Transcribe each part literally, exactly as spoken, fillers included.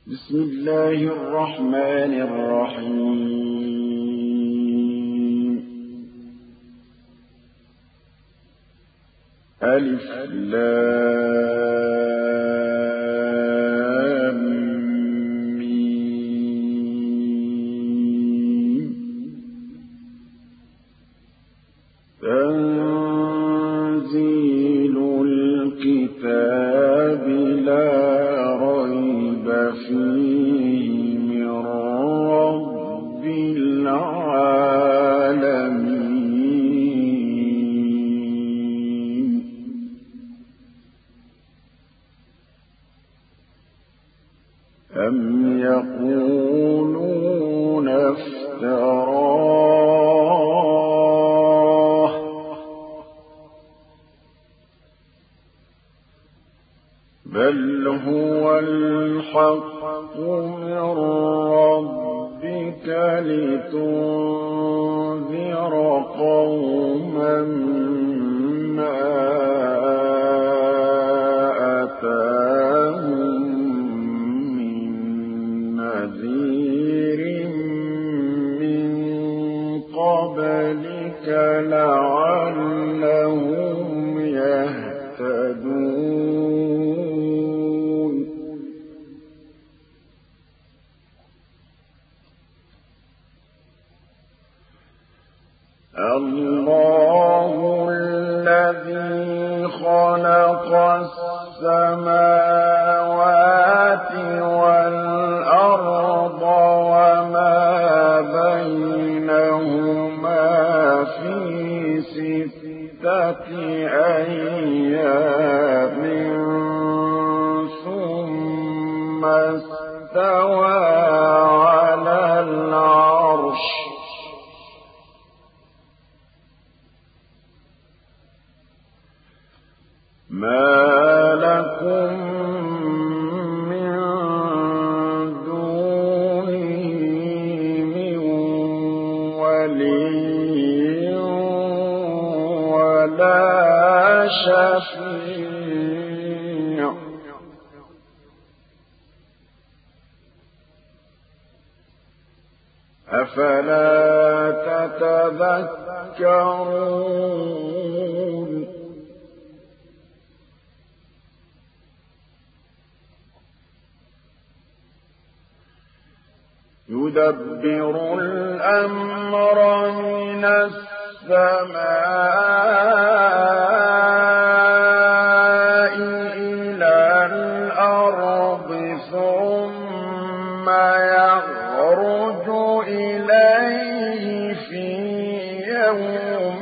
بسم الله الرحمن الرحيم. ألف لام ميم. تنزيل الكتاب لا ريب فيه من رب العالمين. أم يقولون افتراه بل هو الحق من ربك لتنذر قوما ما أتاهم من نذير من قبلك لعلهم يهتدون. الله الذي خلق السماوات والأرض وما بينهما في ستة أيام ثم استوى على العرش. ما لكم من دونه من ولي ولا شفيع أفلا تتذكرون. يدبر الأمر من السماء إلى الأرض ثم يخرج إليه في يوم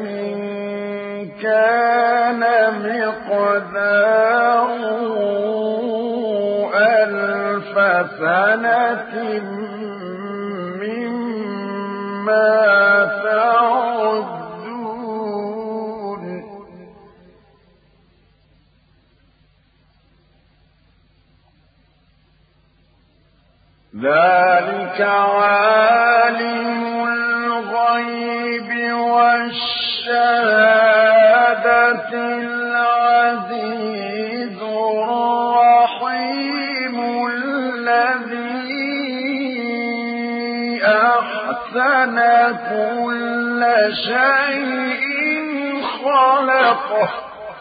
كان مقداره ألف سنة مما تعدون. ذلك عالم الغيب والشهادة العزيز الرحيم الذي أحسن كل شيء خلقه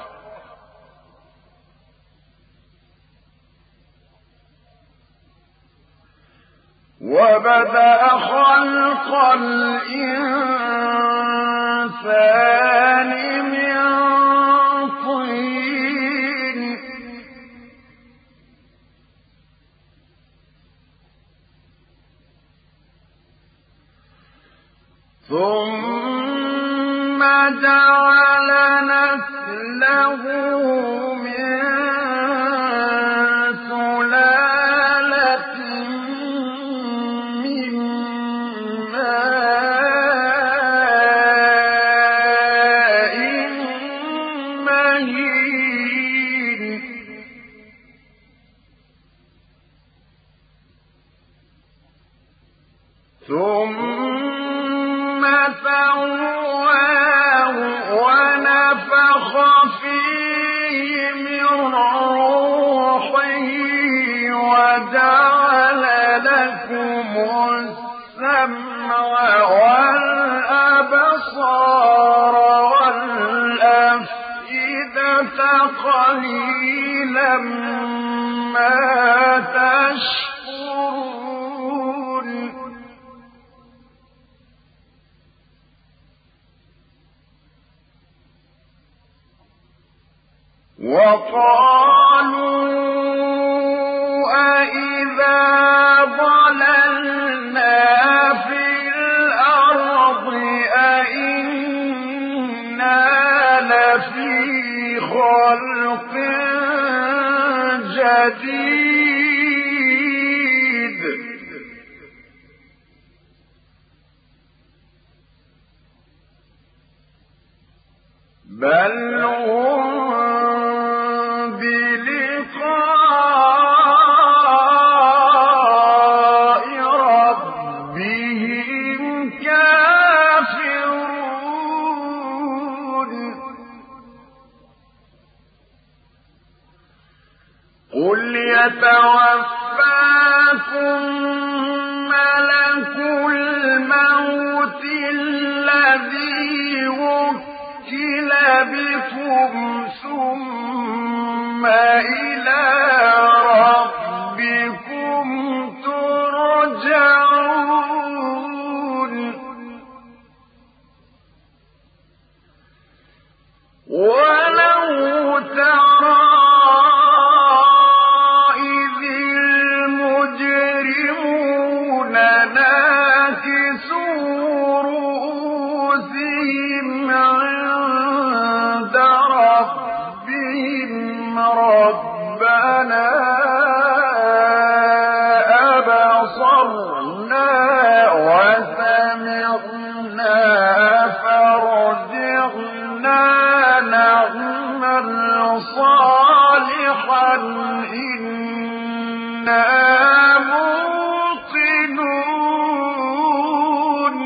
وبدأ خلق الإنسان من طين ثم جعل نسله من سلالة من ماء مهين ثم سواه ونفخ فيه من روحه وجعل لكم السمع والأبصار والأفئدة قليلا ما تشكرون وقالوا أإذا ضللنا في الأرض أإنا لفي خلق جديد بل هم بلقاء ربهم كافرون قل يتوفاكم ملك الموت الذي وكل بكم ثم إلى ربكم ترجعون ولو ترى إذ المجرمون ناكسوا رؤوسهم عند ربهم ربنا أبصرنا وسمعنا فارجعنا نعمل صالحا إنا موقنون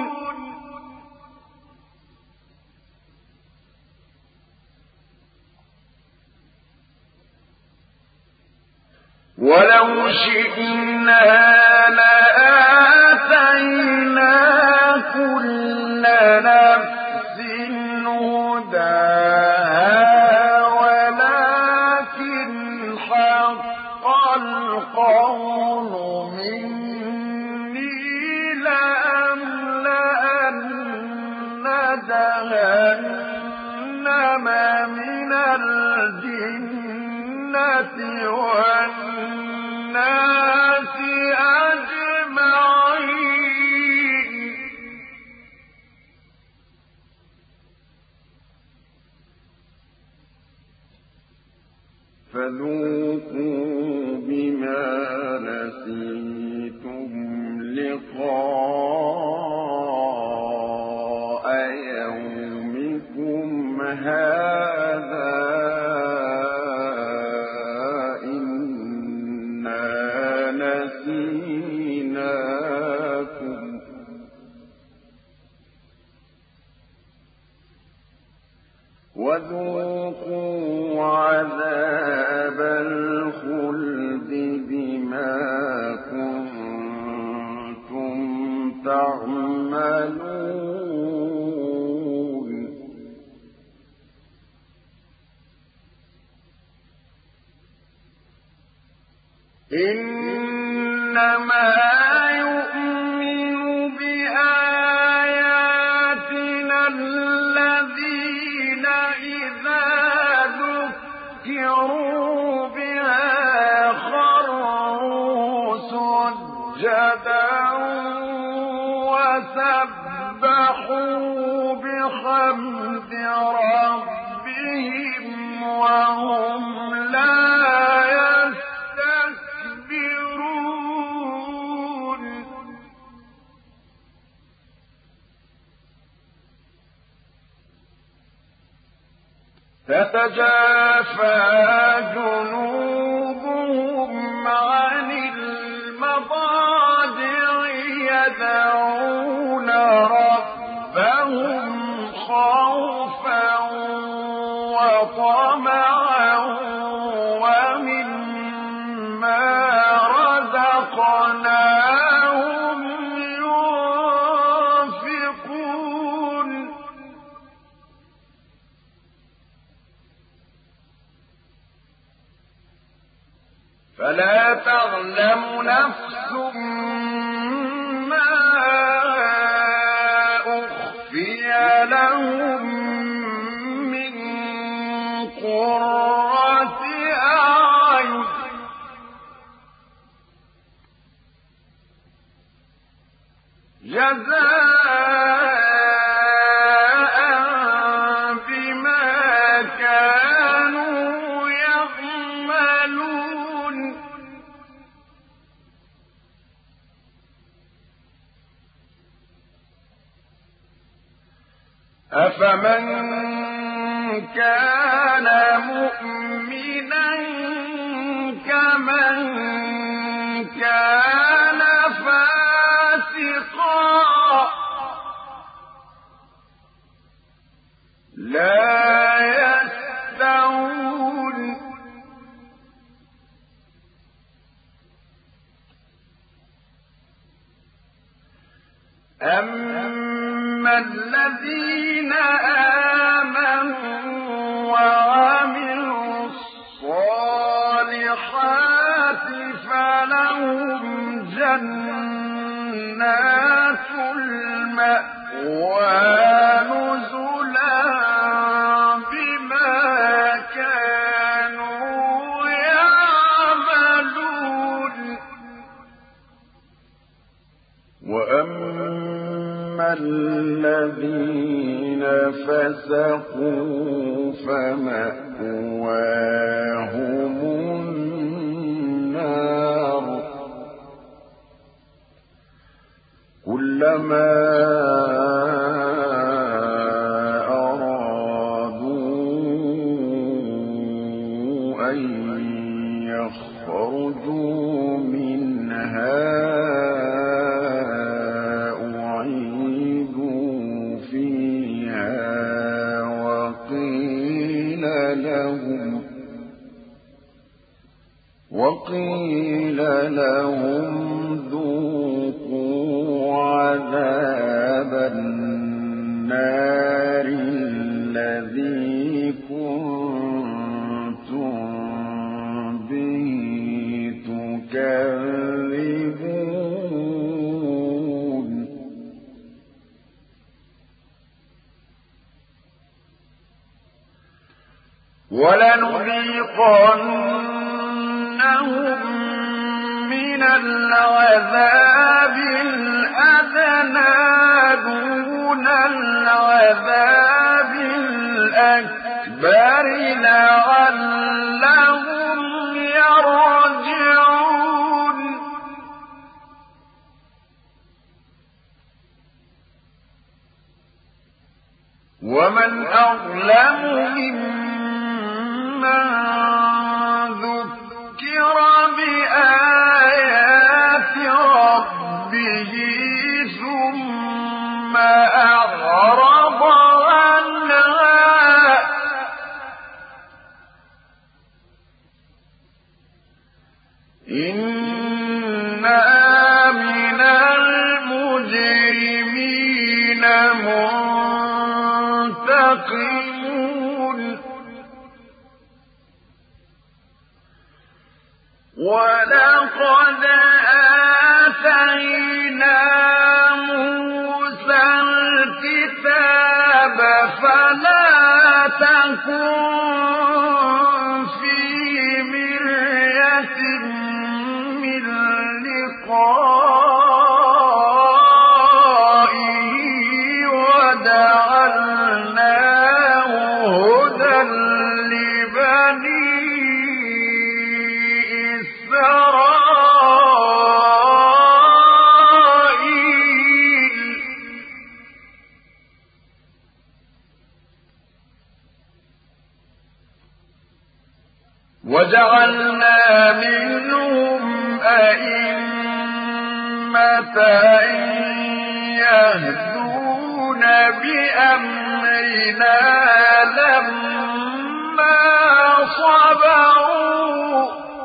ولو شئنا لآتينا كل نفس هداها ولكن حق القول مني لأملأن جهنم من الجنة والناس أجمعين فذوقوا بما نسيتم لقاء يومكم هذا إنا نسيناكم وذوقوا عذاب الخلد بما كنتم تعملون إنما يؤمن بآياتنا الذين إذا ذكروا بها خروا سجدا وسبحوا بحمد ربهم وهم لا يستكبرون تتجافى جنوبهم عن المضاجع يدعون ربهم خوفا وطمعا ومما رزقناهم تعلم نفس ما أخفي لهم من قرة أعين جزاء بما كانوا يعملون أفمن كان مؤمنا كمن كان فاسقا لا يستوون أما الذين آمنوا وعملوا الصالحات فلهم جنات المأوى نزلا بما كانوا يعملون وأما الذين فسقوا فمأواهم النار كلما أرادوا أن يخرجوا منها أعيدوا فيها وقيل لهم وقيل لهم ذوقوا عذاب النار الذي كنتم به تكذبون ولنذيقنهم من العذاب الأدنى دون العذاب الأكبر لعلهم يرجعون ومن أظلم ممن ذكر بآيات ربه ثم أعرض عنها إنا من المجرمين منتقمون ولقد آتينا موسى الكتاب فلا تكن في مرية من لقائه وجعلناه هدى لبني إسرائيل وجعلنا منهم أئمة يهدون بأمرنا لما صبروا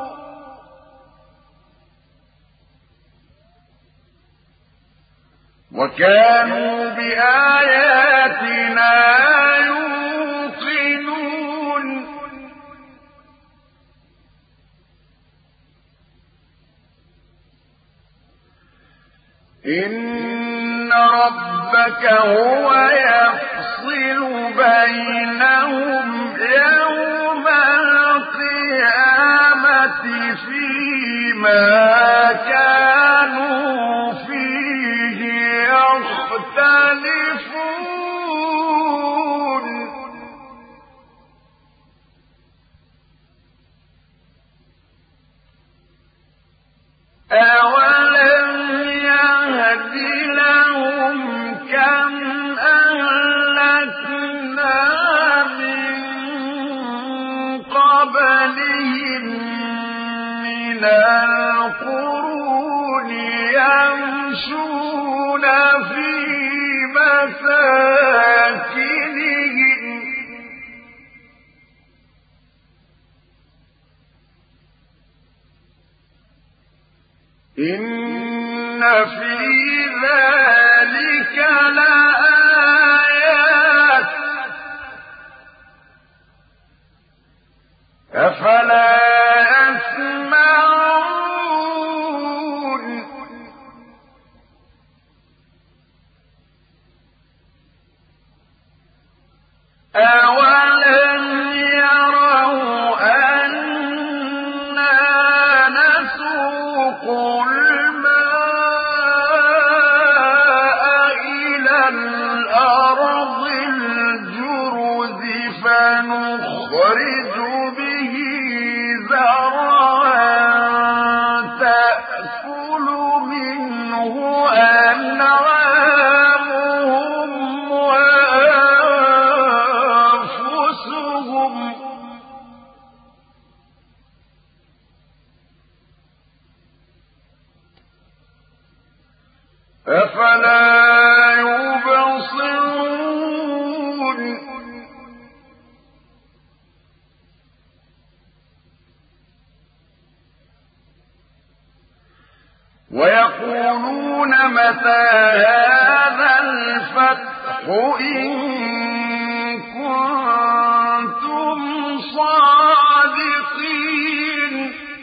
وكانوا بآياتنا يوقنون إن ربك هو يفصل بينهم يوم القيامة فيما كانوا فيه يختلفون أولم يهد لهم كم أهلكنا من قبلهم من القرون يمشون في مساكنهم إن في ذلك لآيات أفلا يسمعون أولم يروا أنا نسوق الماء إلى الأرض الجرز فنخرج به زرعا تأكل منه أنعامهم وأنفسهم أفلا يبصرون ويقولون متى هذا الفتح إن كنتم صادقين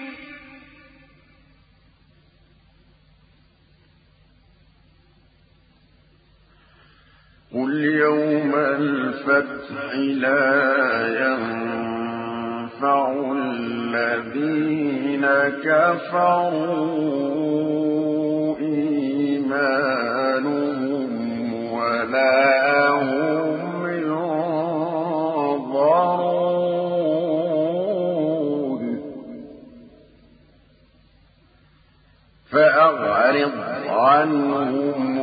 قل يوم الفتح لا ينفع الذين كفروا إيمانهم ولا هم ينظرون فأعرض عنهم